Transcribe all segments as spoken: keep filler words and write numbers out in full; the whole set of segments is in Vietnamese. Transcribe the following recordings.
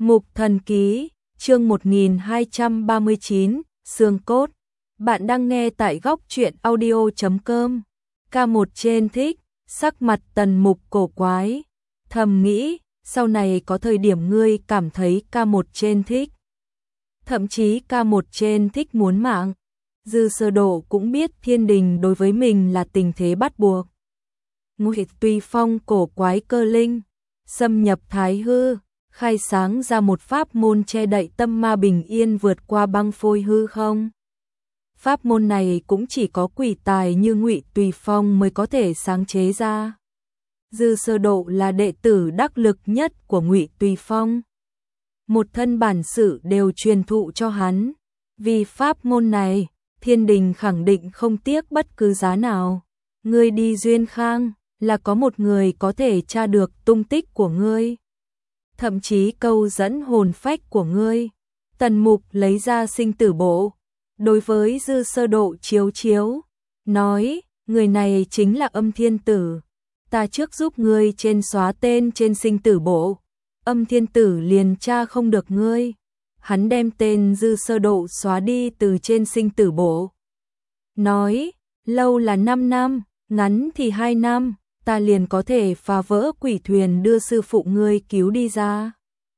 Mục Thần Ký, chương một nghìn hai trăm ba mươi chín, Xương Cốt. Bạn đang nghe tại góc truyện audio chấm com. Ca một trên thích, sắc mặt Tần Mục cổ quái. Thầm nghĩ, sau này có thời điểm ngươi cảm thấy ca một trên thích. Thậm chí ca một trên thích muốn mạng. Dư Sơ Độ cũng biết thiên đình đối với mình là tình thế bắt buộc. Ngụy Tùy Phong cổ quái cơ linh, xâm nhập thái hư, khai sáng ra một pháp môn che đậy tâm ma bình yên vượt qua băng phôi hư không. Pháp môn này cũng chỉ có quỷ tài như Ngụy Tùy Phong mới có thể sáng chế ra. Dư Sơ Độ là đệ tử đắc lực nhất của Ngụy Tùy Phong. Một thân bản sự đều truyền thụ cho hắn. Vì pháp môn này, thiên đình khẳng định không tiếc bất cứ giá nào. Ngươi đi Duyên Khang, là có một người có thể tra được tung tích của ngươi. Thậm chí câu dẫn hồn phách của ngươi. Tần Mục lấy ra sinh tử bộ. Đối với Dư Sơ Độ chiếu chiếu. Nói, người này chính là Âm Thiên Tử. Ta trước giúp ngươi trên xóa tên trên sinh tử bộ. Âm Thiên Tử liền tra không được ngươi. Hắn đem tên Dư Sơ Độ xóa đi từ trên sinh tử bộ. Nói, lâu là năm năm, ngắn thì hai năm. Ta liền có thể phá vỡ quỷ thuyền đưa sư phụ ngươi cứu đi ra.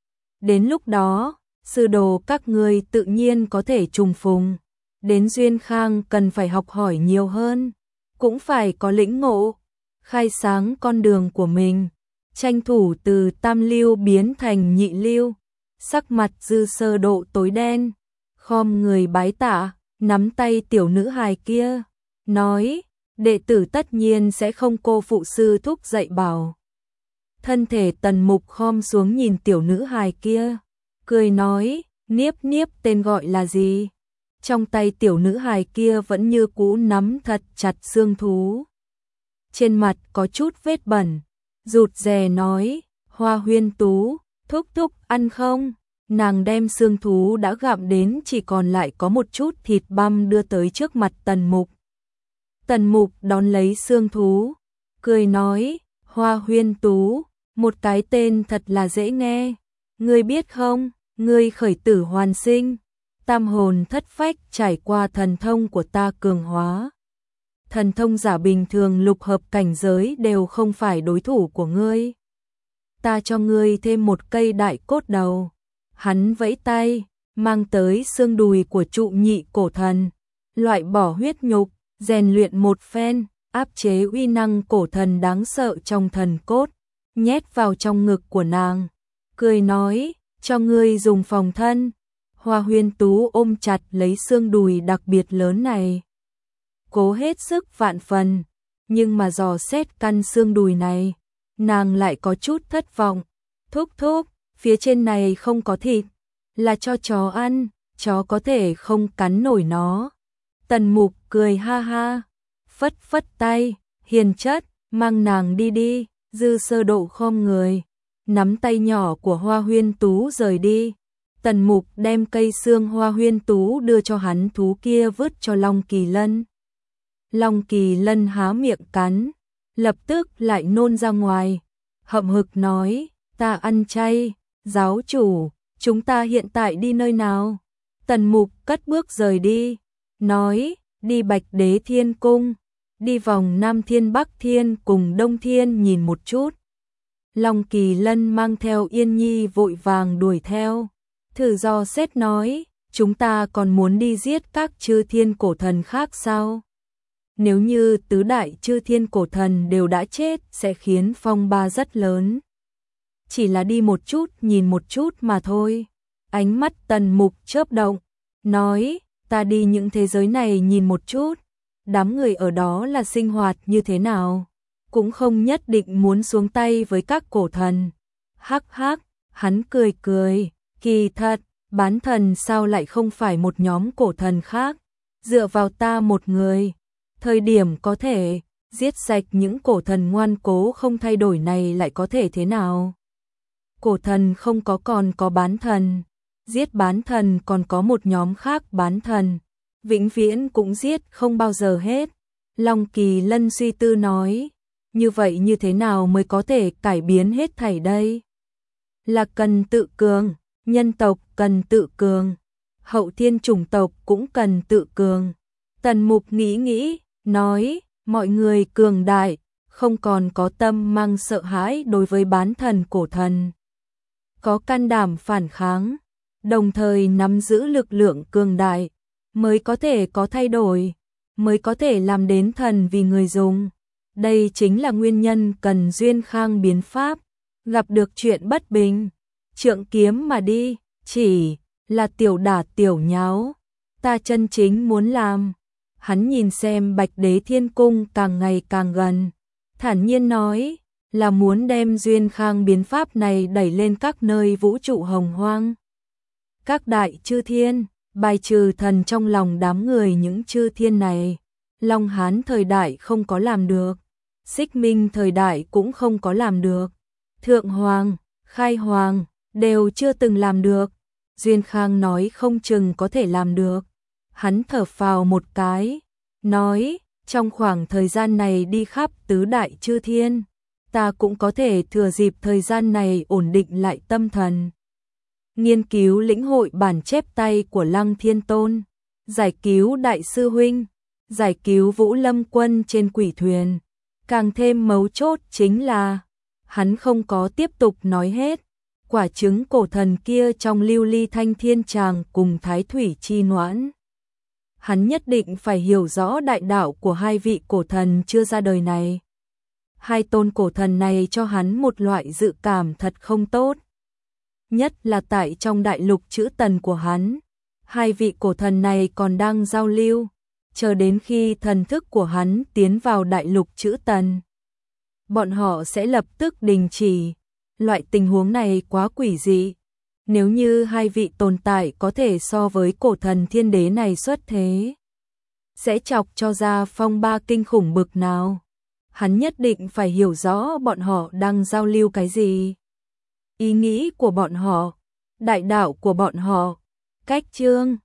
Đến lúc đó, sư đồ các ngươi tự nhiên có thể trùng phùng. Đến Duyên Khang cần phải học hỏi nhiều hơn, cũng phải có lĩnh ngộ, khai sáng con đường của mình, tranh thủ từ tam lưu biến thành nhị lưu. Sắc mặt Dư Sơ Độ tối đen, khom người bái tạ, nắm tay tiểu nữ hài kia, nói: đệ tử tất nhiên sẽ không cô phụ sư thúc dạy bảo. Thân thể Tần Mục khom xuống nhìn tiểu nữ hài kia, cười nói: Niếp Niếp tên gọi là gì? Trong tay tiểu nữ hài kia vẫn như cũ nắm thật chặt xương thú. Trên mặt có chút vết bẩn, rụt rè nói: Hoa Huyên Tú, thúc thúc ăn không? Nàng đem xương thú đã gặm đến chỉ còn lại có một chút thịt băm đưa tới trước mặt Tần Mục. Tần Mục đón lấy xương thú, cười nói: Hoa Huyên Tú, một cái tên thật là dễ nghe. Ngươi biết không, ngươi khởi tử hoàn sinh, tam hồn thất phách trải qua thần thông của ta cường hóa. Thần thông giả bình thường lục hợp cảnh giới đều không phải đối thủ của ngươi. Ta cho ngươi thêm một cây đại cốt đầu. Hắn vẫy tay, mang tới xương đùi của trụ nhị cổ thần, loại bỏ huyết nhục, rèn luyện một phen, áp chế uy năng cổ thần đáng sợ trong thần cốt, nhét vào trong ngực của nàng, cười nói: cho ngươi dùng phòng thân. Hoa Huyên Tú ôm chặt lấy xương đùi đặc biệt lớn này, cố hết sức vạn phần, nhưng mà dò xét căn xương đùi này, nàng lại có chút thất vọng. Thúc thúc, phía trên này không có thịt, là cho chó ăn, chó có thể không cắn nổi nó. Tần Mục cười ha ha, phất phất tay, hiền chất, mang nàng đi đi. Dư Sơ Độ khom người, nắm tay nhỏ của Hoa Huyên Tú rời đi. Tần Mục đem cây xương Hoa Huyên Tú đưa cho hắn thú kia vứt cho Long Kỳ Lân. Long Kỳ Lân há miệng cắn, lập tức lại nôn ra ngoài, hậm hực nói: ta ăn chay. Giáo chủ, chúng ta hiện tại đi nơi nào? Tần Mục cất bước rời đi, nói: đi Bạch Đế Thiên Cung, đi vòng Nam Thiên Bắc Thiên cùng Đông Thiên nhìn một chút. Long Kỳ Lân mang theo Yên Nhi vội vàng đuổi theo, thử dò xét nói: chúng ta còn muốn đi giết các chư thiên cổ thần khác sao? Nếu như tứ đại chư thiên cổ thần đều đã chết sẽ khiến phong ba rất lớn. Chỉ là đi một chút nhìn một chút mà thôi. Ánh mắt Tần Mục chớp động, nói: ta đi những thế giới này nhìn một chút, đám người ở đó là sinh hoạt như thế nào, cũng không nhất định muốn xuống tay với các cổ thần. Hắc hắc, hắn cười cười, kỳ thật, bán thần sao lại không phải một nhóm cổ thần khác, dựa vào ta một người, thời điểm có thể giết sạch những cổ thần ngoan cố không thay đổi này lại có thể thế nào? Cổ thần không có còn có bán thần, giết bán thần còn có một nhóm khác bán thần, vĩnh viễn cũng giết không bao giờ hết. Long Kỳ Lân suy tư nói: như vậy như thế nào mới có thể cải biến hết thảy đây? Là cần tự cường, Nhân tộc cần tự cường, hậu thiên chủng tộc cũng cần tự cường. Tần Mục nghĩ nghĩ, nói, mọi người cường đại, không còn có tâm mang sợ hãi đối với bán thần cổ thần. Có can đảm phản kháng, đồng thời nắm giữ lực lượng cường đại, mới có thể có thay đổi, mới có thể làm đến thần vì người dùng. Đây chính là nguyên nhân cần duyên khang biến pháp, gặp được chuyện bất bình, trượng kiếm mà đi, chỉ là tiểu đả tiểu nháo, ta chân chính muốn làm. Hắn nhìn xem Bạch Đế Thiên Cung càng ngày càng gần, thản nhiên nói, là muốn đem duyên khang biến pháp này đẩy lên các nơi vũ trụ hồng hoang. Các đại chư thiên, bài trừ thần trong lòng đám người những chư thiên này, Long Hán thời đại không có làm được, Xích Minh thời đại cũng không có làm được, Thượng Hoàng, Khai Hoàng đều chưa từng làm được, Duyên Khang nói không chừng có thể làm được. Hắn thở phào một cái, nói, trong khoảng thời gian này đi khắp tứ đại chư thiên, ta cũng có thể thừa dịp thời gian này ổn định lại tâm thần. Nghiên cứu lĩnh hội bản chép tay của Lăng Thiên Tôn, giải cứu đại sư huynh, giải cứu Vũ Lâm Quân trên quỷ thuyền. Càng thêm mấu chốt chính là, hắn không có tiếp tục nói hết, quả trứng cổ thần kia trong lưu ly thanh thiên tràng cùng thái thủy chi noãn. Hắn nhất định phải hiểu rõ đại đạo của hai vị cổ thần chưa ra đời này. Hai tôn cổ thần này cho hắn một loại dự cảm thật không tốt. Nhất là tại trong đại lục chữ tần của hắn, hai vị cổ thần này còn đang giao lưu, chờ đến khi thần thức của hắn tiến vào đại lục chữ tần, bọn họ sẽ lập tức đình chỉ. Loại tình huống này quá quỷ dị. Nếu như hai vị tồn tại có thể so với cổ thần thiên đế này xuất thế, sẽ chọc cho ra phong ba kinh khủng bực nào. Hắn nhất định phải hiểu rõ bọn họ đang giao lưu cái gì, ý nghĩ của bọn họ, đại đạo của bọn họ, cách chương